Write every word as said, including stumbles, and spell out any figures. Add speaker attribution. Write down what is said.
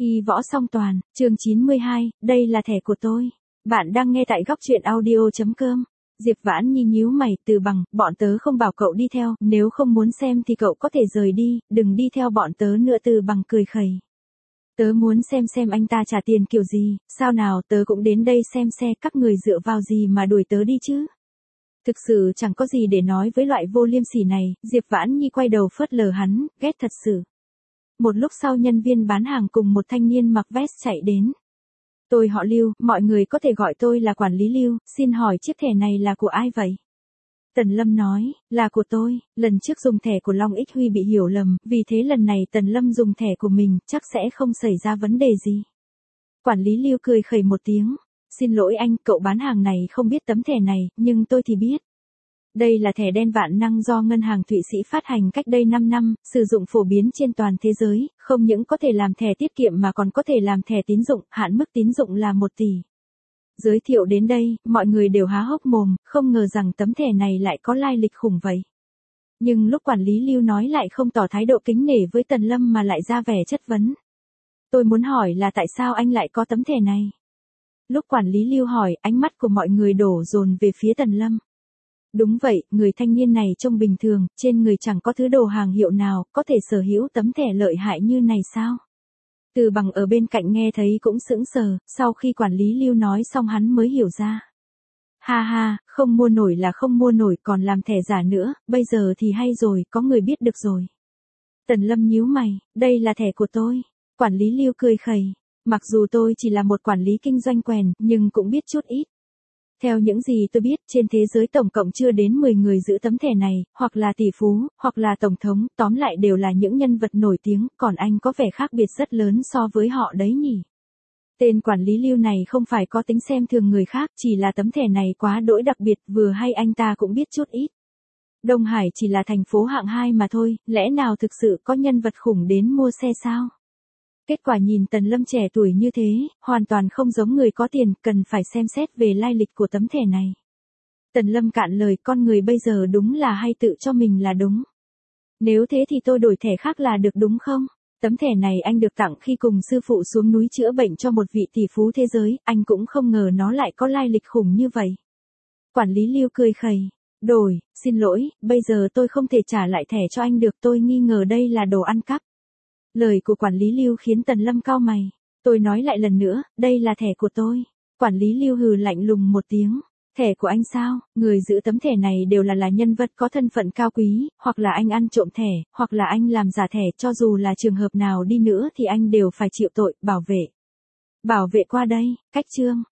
Speaker 1: Y võ song toàn, chương chín mươi hai, đây là thẻ của tôi. Bạn đang nghe tại góc truyện audio chấm com. Diệp Vãn Nhi nhíu mày, Từ Bằng, bọn tớ không bảo cậu đi theo, nếu không muốn xem thì cậu có thể rời đi, đừng đi theo bọn tớ nữa. Từ Bằng cười khẩy. Tớ muốn xem xem anh ta trả tiền kiểu gì, sao nào tớ cũng đến đây xem xe, các người dựa vào gì mà đuổi tớ đi chứ. Thực sự chẳng có gì để nói với loại vô liêm sỉ này, Diệp Vãn Nhi quay đầu phớt lờ hắn, ghét thật sự. Một lúc sau nhân viên bán hàng cùng một thanh niên mặc vest chạy đến. Tôi họ Lưu, mọi người có thể gọi tôi là quản lý Lưu, xin hỏi chiếc thẻ này là của ai vậy? Tần Lâm nói, là của tôi, lần trước dùng thẻ của Long Ích Huy bị hiểu lầm, vì thế lần này Tần Lâm dùng thẻ của mình, chắc sẽ không xảy ra vấn đề gì. Quản lý Lưu cười khẩy một tiếng, xin lỗi anh, cậu bán hàng này không biết tấm thẻ này, nhưng tôi thì biết. Đây là thẻ đen vạn năng do Ngân hàng Thụy Sĩ phát hành cách đây năm năm, sử dụng phổ biến trên toàn thế giới, không những có thể làm thẻ tiết kiệm mà còn có thể làm thẻ tín dụng, hạn mức tín dụng là một tỷ. Giới thiệu đến đây, mọi người đều há hốc mồm, không ngờ rằng tấm thẻ này lại có lai lịch khủng vậy. Nhưng lúc quản lý Lưu nói lại không tỏ thái độ kính nể với Tần Lâm mà lại ra vẻ chất vấn. Tôi muốn hỏi là tại sao anh lại có tấm thẻ này? Lúc quản lý Lưu hỏi, ánh mắt của mọi người đổ dồn về phía Tần Lâm. Đúng vậy, người thanh niên này trông bình thường, trên người chẳng có thứ đồ hàng hiệu nào, có thể sở hữu tấm thẻ lợi hại như này sao? Từ Bằng ở bên cạnh nghe thấy cũng sững sờ, sau khi quản lý Lưu nói xong hắn mới hiểu ra. Ha ha, không mua nổi là không mua nổi, còn làm thẻ giả nữa, bây giờ thì hay rồi, có người biết được rồi. Tần Lâm nhíu mày, đây là thẻ của tôi. Quản lý Lưu cười khẩy, mặc dù tôi chỉ là một quản lý kinh doanh quèn, nhưng cũng biết chút ít. Theo những gì tôi biết, trên thế giới tổng cộng chưa đến mười người giữ tấm thẻ này, hoặc là tỷ phú, hoặc là tổng thống, tóm lại đều là những nhân vật nổi tiếng, còn anh có vẻ khác biệt rất lớn so với họ đấy nhỉ. Tên quản lý Lưu này không phải có tính xem thường người khác, chỉ là tấm thẻ này quá đỗi đặc biệt, vừa hay anh ta cũng biết chút ít. Đông Hải chỉ là thành phố hạng hai mà thôi, lẽ nào thực sự có nhân vật khủng đến mua xe sao? Kết quả nhìn Tần Lâm trẻ tuổi như thế, hoàn toàn không giống người có tiền, cần phải xem xét về lai lịch của tấm thẻ này. Tần Lâm cạn lời, con người bây giờ đúng là hay tự cho mình là đúng. Nếu thế thì tôi đổi thẻ khác là được đúng không? Tấm thẻ này anh được tặng khi cùng sư phụ xuống núi chữa bệnh cho một vị tỷ phú thế giới, anh cũng không ngờ nó lại có lai lịch khủng như vậy. Quản lý Lưu cười khẩy, đổi, xin lỗi, bây giờ tôi không thể trả lại thẻ cho anh được, tôi nghi ngờ đây là đồ ăn cắp. Lời của quản lý Lưu khiến Tần Lâm cau mày. Tôi nói lại lần nữa, đây là thẻ của tôi. Quản lý Lưu hừ lạnh lùng một tiếng. Thẻ của anh sao? Người giữ tấm thẻ này đều là là nhân vật có thân phận cao quý, hoặc là anh ăn trộm thẻ, hoặc là anh làm giả thẻ, cho dù là trường hợp nào đi nữa thì anh đều phải chịu tội, bảo vệ. Bảo vệ qua đây, cách trương.